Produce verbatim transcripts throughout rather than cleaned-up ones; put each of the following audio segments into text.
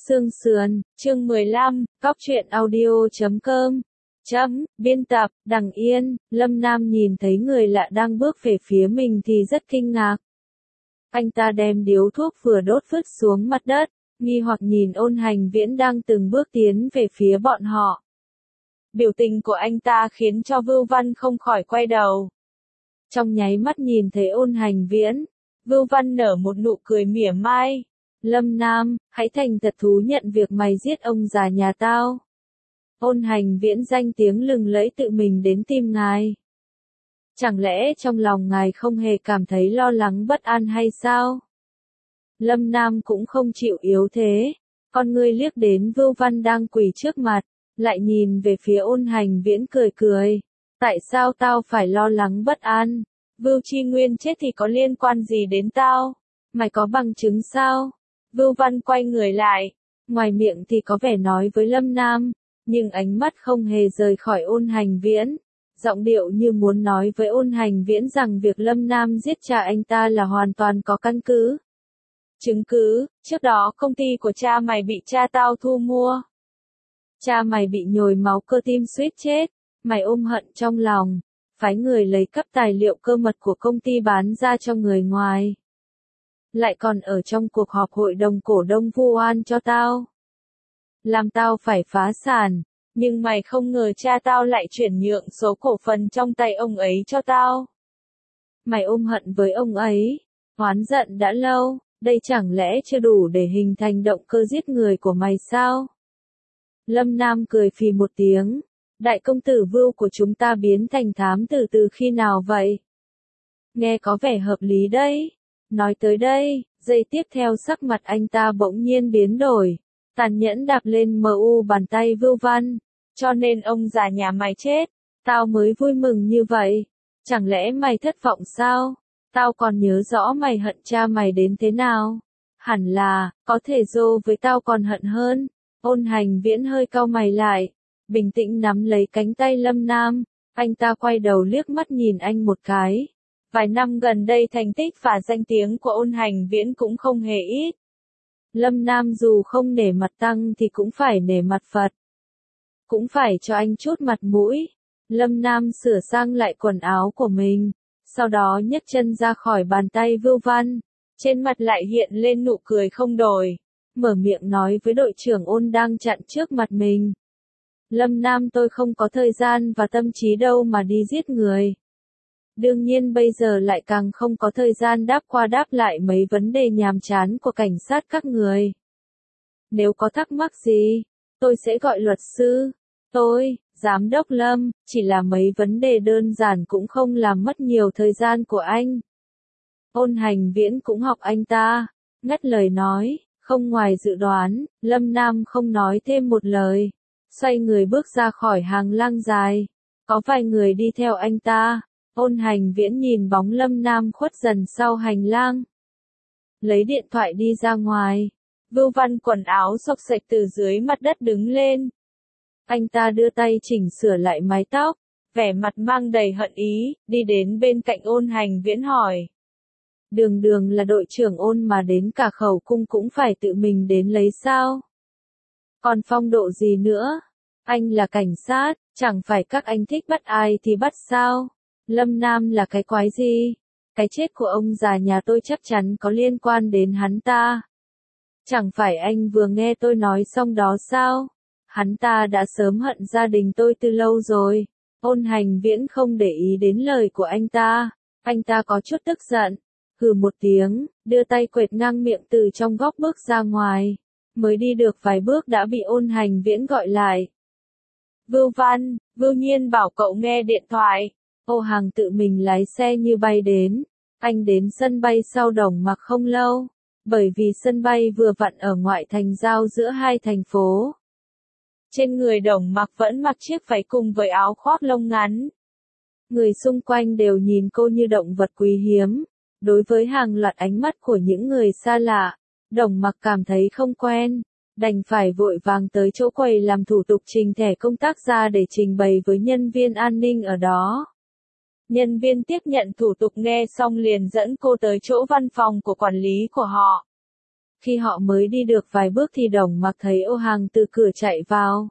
xương sườn, chương mười lăm, cóc truyện audio chấm com. Chấm, biên tập, Đằng Yên. Lâm Nam nhìn thấy người lạ đang bước về phía mình thì rất kinh ngạc. Anh ta đem điếu thuốc vừa đốt vứt xuống mặt đất, nghi hoặc nhìn Ôn Hành Viễn đang từng bước tiến về phía bọn họ. Biểu tình của anh ta khiến cho Vưu Văn không khỏi quay đầu. Trong nháy mắt nhìn thấy Ôn Hành Viễn, Vưu Văn nở một nụ cười mỉa mai. Lâm Nam, hãy thành thật thú nhận việc mày giết ông già nhà tao. Ôn Hành Viễn danh tiếng lừng lẫy tự mình đến tìm ngài. Chẳng lẽ trong lòng ngài không hề cảm thấy lo lắng bất an hay sao? Lâm Nam cũng không chịu yếu thế. Con ngươi liếc đến Vưu Văn đang quỳ trước mặt, lại nhìn về phía Ôn Hành Viễn cười cười. Tại sao tao phải lo lắng bất an? Vưu Chi Nguyên chết thì có liên quan gì đến tao? Mày có bằng chứng sao? Vưu Văn quay người lại, ngoài miệng thì có vẻ nói với Lâm Nam, nhưng ánh mắt không hề rời khỏi Ôn Hành Viễn, giọng điệu như muốn nói với Ôn Hành Viễn rằng việc Lâm Nam giết cha anh ta là hoàn toàn có căn cứ. Chứng cứ, trước đó công ty của cha mày bị cha tao thu mua. Cha mày bị nhồi máu cơ tim suýt chết, mày ôm hận trong lòng, phái người lấy cắp tài liệu cơ mật của công ty bán ra cho người ngoài. Lại còn ở trong cuộc họp hội đồng cổ đông vu oan cho tao. Làm tao phải phá sản, nhưng mày không ngờ cha tao lại chuyển nhượng số cổ phần trong tay ông ấy cho tao. Mày ôm hận với ông ấy, oán giận đã lâu, đây chẳng lẽ chưa đủ để hình thành động cơ giết người của mày sao? Lâm Nam cười phì một tiếng, đại công tử Vưu của chúng ta biến thành thám tử từ khi nào vậy? Nghe có vẻ hợp lý đấy. Nói tới đây, giây tiếp theo sắc mặt anh ta bỗng nhiên biến đổi, tàn nhẫn đạp lên mờ u bàn tay Vưu Văn, cho nên ông già nhà mày chết, tao mới vui mừng như vậy, chẳng lẽ mày thất vọng sao? Tao còn nhớ rõ mày hận cha mày đến thế nào, hẳn là, có thể Dô với tao còn hận hơn. Ôn Hành Viễn hơi cau mày lại, bình tĩnh nắm lấy cánh tay Lâm Nam, anh ta quay đầu liếc mắt nhìn anh một cái. Vài năm gần đây thành tích và danh tiếng của Ôn Hành Viễn cũng không hề ít. Lâm Nam dù không nể mặt Tăng thì cũng phải nể mặt Phật. Cũng phải cho anh chút mặt mũi. Lâm Nam sửa sang lại quần áo của mình, sau đó nhấc chân ra khỏi bàn tay Vưu Văn, trên mặt lại hiện lên nụ cười không đổi, mở miệng nói với đội trưởng Ôn đang chặn trước mặt mình. Lâm Nam, tôi không có thời gian và tâm trí đâu mà đi giết người. Đương nhiên bây giờ lại càng không có thời gian đáp qua đáp lại mấy vấn đề nhàm chán của cảnh sát các người. Nếu có thắc mắc gì, tôi sẽ gọi luật sư. Tôi, Giám đốc Lâm, chỉ là mấy vấn đề đơn giản cũng không làm mất nhiều thời gian của anh. Ôn Hành Viễn cũng học anh ta, ngắt lời nói, không ngoài dự đoán, Lâm Nam không nói thêm một lời, xoay người bước ra khỏi hàng lang dài, có vài người đi theo anh ta. Ôn Hành Viễn nhìn bóng Lâm Nam khuất dần sau hành lang, lấy điện thoại đi ra ngoài. Vưu Văn quần áo xộc xệch từ dưới mặt đất đứng lên. Anh ta đưa tay chỉnh sửa lại mái tóc, vẻ mặt mang đầy hận ý, đi đến bên cạnh Ôn Hành Viễn hỏi. Đường đường là đội trưởng Ôn mà đến cả khẩu cung cũng phải tự mình đến lấy sao? Còn phong độ gì nữa? Anh là cảnh sát, chẳng phải các anh thích bắt ai thì bắt sao? Lâm Nam là cái quái gì? Cái chết của ông già nhà tôi chắc chắn có liên quan đến hắn ta. Chẳng phải anh vừa nghe tôi nói xong đó sao? Hắn ta đã sớm hận gia đình tôi từ lâu rồi. Ôn Hành Viễn không để ý đến lời của anh ta. Anh ta có chút tức giận, hừ một tiếng, đưa tay quệt ngang miệng từ trong góc bước ra ngoài. Mới đi được vài bước đã bị Ôn Hành Viễn gọi lại. Vưu Văn, Vưu Nhiên bảo cậu nghe điện thoại. Ô Hàng tự mình lái xe như bay đến. Anh đến sân bay sau Đồng Mặc không lâu, bởi vì sân bay vừa vặn ở ngoại thành giao giữa hai thành phố. Trên người Đồng Mặc vẫn mặc chiếc váy cùng với áo khoác lông ngắn. Người xung quanh đều nhìn cô như động vật quý hiếm. Đối với hàng loạt ánh mắt của những người xa lạ, Đồng Mặc cảm thấy không quen, đành phải vội vàng tới chỗ quầy làm thủ tục trình thẻ công tác ra để trình bày với nhân viên an ninh ở đó. Nhân viên tiếp nhận thủ tục nghe xong liền dẫn cô tới chỗ văn phòng của quản lý của họ. Khi họ mới đi được vài bước thì Đồng Mặc thấy Ô Hàng từ cửa chạy vào.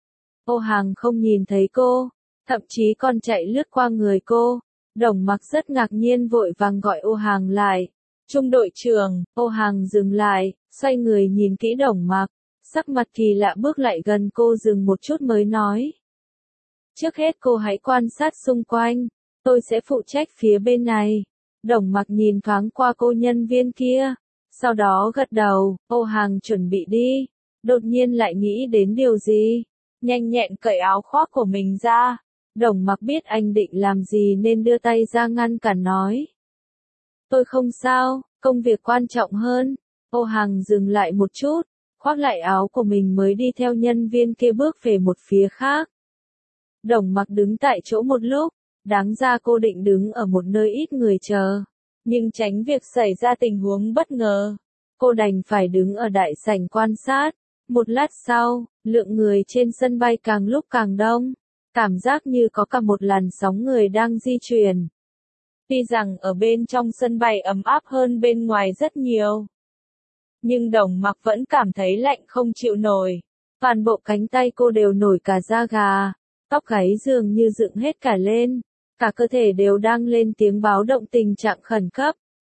Ô Hàng không nhìn thấy cô, thậm chí còn chạy lướt qua người cô. Đồng Mặc rất ngạc nhiên vội vàng gọi Ô Hàng lại. Trung đội trưởng, Ô Hàng dừng lại, xoay người nhìn kỹ Đồng Mặc, sắc mặt kỳ lạ bước lại gần cô dừng một chút mới nói. Trước hết cô hãy quan sát xung quanh, tôi sẽ phụ trách phía bên này. Đồng Mặc nhìn thoáng qua cô nhân viên kia, sau đó gật đầu. Ô Hàng chuẩn bị đi, đột nhiên lại nghĩ đến điều gì, nhanh nhẹn cởi áo khoác của mình ra. Đồng Mặc biết anh định làm gì nên đưa tay ra ngăn cản nói. Tôi không sao, công việc quan trọng hơn. Ô Hàng dừng lại một chút, khoác lại áo của mình mới đi theo nhân viên kia bước về một phía khác. Đồng Mặc đứng tại chỗ một lúc, đáng ra cô định đứng ở một nơi ít người chờ, nhưng tránh việc xảy ra tình huống bất ngờ, cô đành phải đứng ở đại sảnh quan sát. Một lát sau, lượng người trên sân bay càng lúc càng đông, cảm giác như có cả một làn sóng người đang di chuyển. Tuy rằng ở bên trong sân bay ấm áp hơn bên ngoài rất nhiều, nhưng Đồng Mặc vẫn cảm thấy lạnh không chịu nổi. Toàn bộ cánh tay cô đều nổi cả da gà, tóc gáy dường như dựng hết cả lên, cả cơ thể đều đang lên tiếng báo động tình trạng khẩn cấp.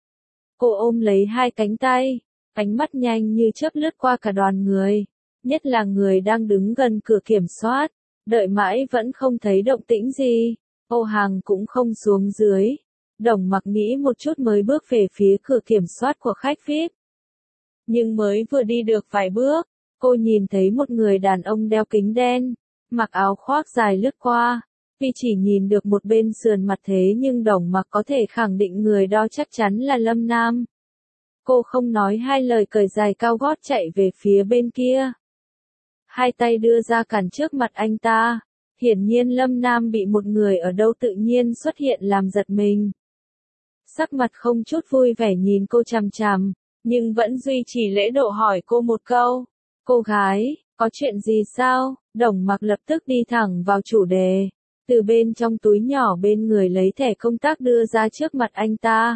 Cô ôm lấy hai cánh tay, ánh mắt nhanh như chớp lướt qua cả đoàn người, nhất là người đang đứng gần cửa kiểm soát, đợi mãi vẫn không thấy động tĩnh gì. Ô Hàng cũng không xuống dưới. Đồng Mặc nghĩ một chút mới bước về phía cửa kiểm soát của khách vi ai pi. Nhưng mới vừa đi được vài bước, cô nhìn thấy một người đàn ông đeo kính đen, mặc áo khoác dài lướt qua. Tuy chỉ nhìn được một bên sườn mặt thế nhưng Đồng Mặc có thể khẳng định người đó chắc chắn là Lâm Nam. Cô không nói hai lời cởi giày cao gót chạy về phía bên kia. Hai tay đưa ra cản trước mặt anh ta. Hiển nhiên Lâm Nam bị một người ở đâu tự nhiên xuất hiện làm giật mình. Sắc mặt không chút vui vẻ nhìn cô chằm chằm, nhưng vẫn duy trì lễ độ hỏi cô một câu. Cô gái, có chuyện gì sao? Đồng Mặc lập tức đi thẳng vào chủ đề. Từ bên trong túi nhỏ bên người lấy thẻ công tác đưa ra trước mặt anh ta.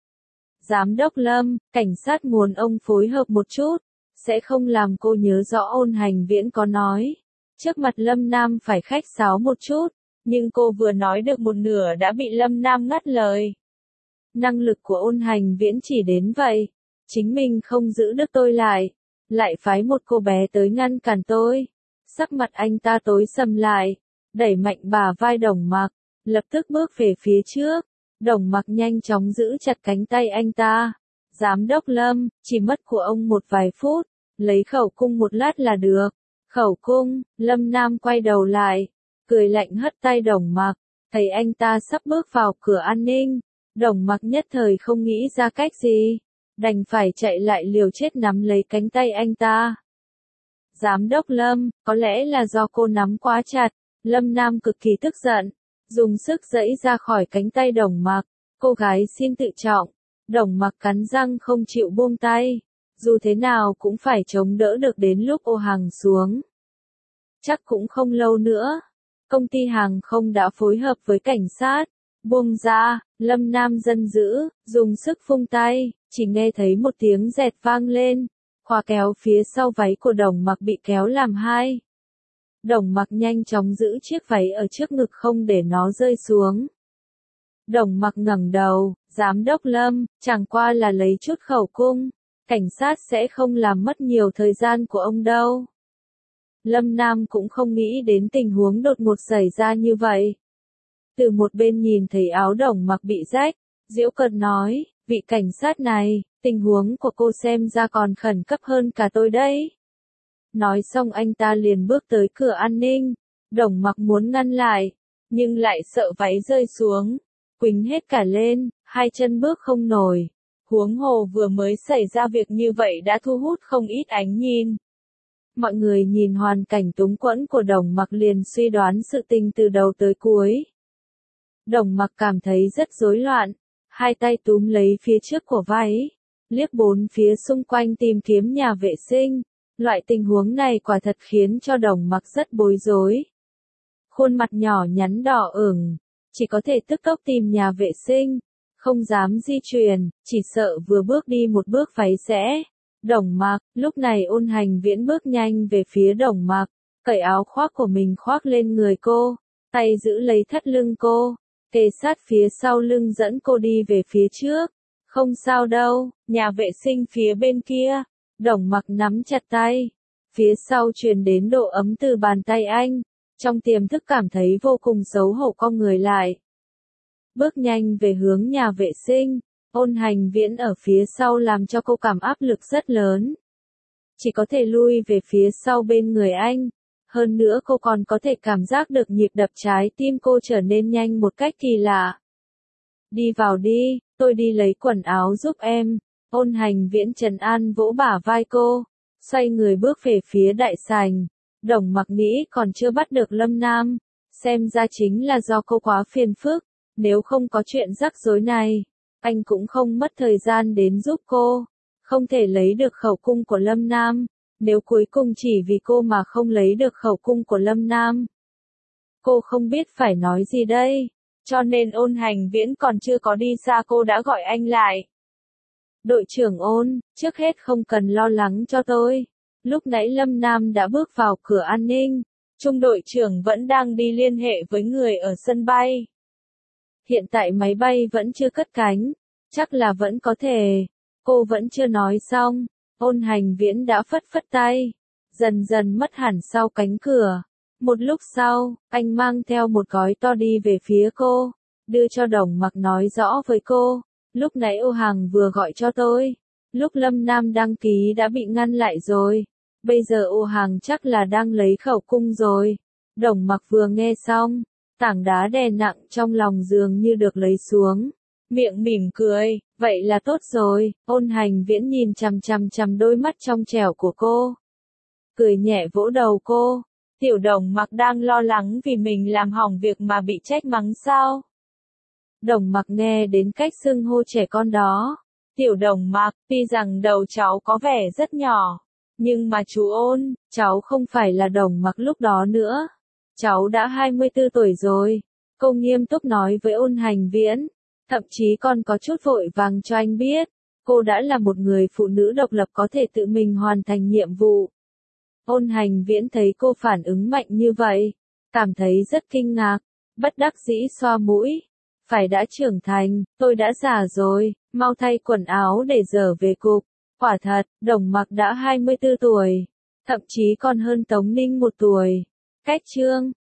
Giám đốc Lâm, cảnh sát muốn ông phối hợp một chút, sẽ không làm cô nhớ rõ Ôn Hành Viễn có nói. Trước mặt Lâm Nam phải khách sáo một chút, nhưng cô vừa nói được một nửa đã bị Lâm Nam ngắt lời. Năng lực của Ôn Hành Viễn chỉ đến vậy, chính mình không giữ được tôi lại, lại phái một cô bé tới ngăn cản tôi. Sắc mặt anh ta tối sầm lại, đẩy mạnh bả vai Đồng Mặc, lập tức bước về phía trước. Đồng Mặc nhanh chóng giữ chặt cánh tay anh ta. Giám đốc Lâm, chỉ mất của ông một vài phút, lấy khẩu cung một lát là được. Khẩu cung. Lâm Nam quay đầu lại, cười lạnh hất tay Đồng Mặc, thấy anh ta sắp bước vào cửa an ninh. Đồng Mặc nhất thời không nghĩ ra cách gì, đành phải chạy lại liều chết nắm lấy cánh tay anh ta. Giám đốc Lâm, có lẽ là do cô nắm quá chặt. Lâm Nam cực kỳ tức giận, dùng sức giãy ra khỏi cánh tay Đồng Mặc. Cô gái xin tự trọng. Đồng Mặc cắn răng không chịu buông tay, dù thế nào cũng phải chống đỡ được đến lúc Ô Hàng xuống. Chắc cũng không lâu nữa, công ty hàng không đã phối hợp với cảnh sát. Buông ra. Lâm Nam giận dữ, dùng sức vung tay, chỉ nghe thấy một tiếng rẹt vang lên, khóa kéo phía sau váy của Đồng Mặc bị kéo làm hai. Đồng Mặc nhanh chóng giữ chiếc váy ở trước ngực không để nó rơi xuống. Đồng Mặc ngẩng đầu, giám đốc Lâm, chẳng qua là lấy chút khẩu cung, cảnh sát sẽ không làm mất nhiều thời gian của ông đâu. Lâm Nam cũng không nghĩ đến tình huống đột ngột xảy ra như vậy. Từ một bên nhìn thấy áo Đồng Mặc bị rách, giễu cợt nói, vị cảnh sát này, tình huống của cô xem ra còn khẩn cấp hơn cả tôi đấy. Nói xong anh ta liền bước tới cửa an ninh. Đồng Mặc muốn ngăn lại, nhưng lại sợ váy rơi xuống, quỳnh hết cả lên, hai chân bước không nổi. Huống hồ vừa mới xảy ra việc như vậy đã thu hút không ít ánh nhìn. Mọi người nhìn hoàn cảnh túng quẫn của Đồng Mặc liền suy đoán sự tình từ đầu tới cuối. Đồng Mặc cảm thấy rất rối loạn, hai tay túm lấy phía trước của váy, liếc bốn phía xung quanh tìm kiếm nhà vệ sinh. Loại tình huống này quả thật khiến cho Đồng Mặc rất bối rối. Khuôn mặt nhỏ nhắn đỏ ửng, chỉ có thể tức tốc tìm nhà vệ sinh, không dám di chuyển, chỉ sợ vừa bước đi một bước váy sẽ Đồng Mặc, lúc này Ôn Hành Viễn bước nhanh về phía Đồng Mặc, cởi áo khoác của mình khoác lên người cô, tay giữ lấy thắt lưng cô, kề sát phía sau lưng dẫn cô đi về phía trước. Không sao đâu, nhà vệ sinh phía bên kia. Đồng Mặc nắm chặt tay. Phía sau truyền đến độ ấm từ bàn tay anh. Trong tiềm thức cảm thấy vô cùng xấu hổ cong người lại. Bước nhanh về hướng nhà vệ sinh. Ôn Hành Viễn ở phía sau làm cho cô cảm áp lực rất lớn. Chỉ có thể lui về phía sau bên người anh. Hơn nữa cô còn có thể cảm giác được nhịp đập trái tim cô trở nên nhanh một cách kỳ lạ. Đi vào đi, tôi đi lấy quần áo giúp em. Ôn Hành Viễn trấn an vỗ bả vai cô, xoay người bước về phía đại sảnh. Đồng Mặc nghĩ còn chưa bắt được Lâm Nam, xem ra chính là do cô quá phiền phức, nếu không có chuyện rắc rối này, anh cũng không mất thời gian đến giúp cô, không thể lấy được khẩu cung của Lâm Nam, nếu cuối cùng chỉ vì cô mà không lấy được khẩu cung của Lâm Nam. Cô không biết phải nói gì đây, cho nên Ôn Hành Viễn còn chưa có đi xa cô đã gọi anh lại. Đội trưởng Ôn, trước hết không cần lo lắng cho tôi. Lúc nãy Lâm Nam đã bước vào cửa an ninh, trung đội trưởng vẫn đang đi liên hệ với người ở sân bay. Hiện tại máy bay vẫn chưa cất cánh, chắc là vẫn có thể. Cô vẫn chưa nói xong, Ôn Hành Viễn đã phất phất tay, dần dần mất hẳn sau cánh cửa. Một lúc sau, anh mang theo một gói to đi về phía cô, đưa cho Đồng Mặc nói rõ với cô, lúc nãy Ô Hàng vừa gọi cho tôi, lúc Lâm Nam đăng ký đã bị ngăn lại rồi, bây giờ Ô Hàng chắc là đang lấy khẩu cung rồi. Đồng Mặc vừa nghe xong, tảng đá đè nặng trong lòng dường như được lấy xuống, miệng mỉm cười, vậy là tốt rồi. Ôn Hành Viễn nhìn chằm chằm chằm đôi mắt trong trẻo của cô, cười nhẹ vỗ đầu cô. Tiểu Đồng Mặc đang lo lắng vì mình làm hỏng việc mà bị trách mắng sao? Đồng Mặc nghe đến cách xưng hô trẻ con đó. Tiểu Đồng Mặc, tuy rằng đầu cháu có vẻ rất nhỏ, nhưng mà chú Ôn, cháu không phải là Đồng Mặc lúc đó nữa. Cháu đã hai mươi tư tuổi rồi. Cô nghiêm túc nói với Ôn Hành Viễn, thậm chí còn có chút vội vàng cho anh biết, cô đã là một người phụ nữ độc lập có thể tự mình hoàn thành nhiệm vụ. Ôn Hành Viễn thấy cô phản ứng mạnh như vậy, cảm thấy rất kinh ngạc, bất đắc dĩ xoa mũi. Phải đã trưởng thành, tôi đã già rồi, mau thay quần áo để dở về cục. Quả thật, Đồng Mặc đã hai mươi tư tuổi, thậm chí còn hơn Tống Ninh một tuổi. Cách chương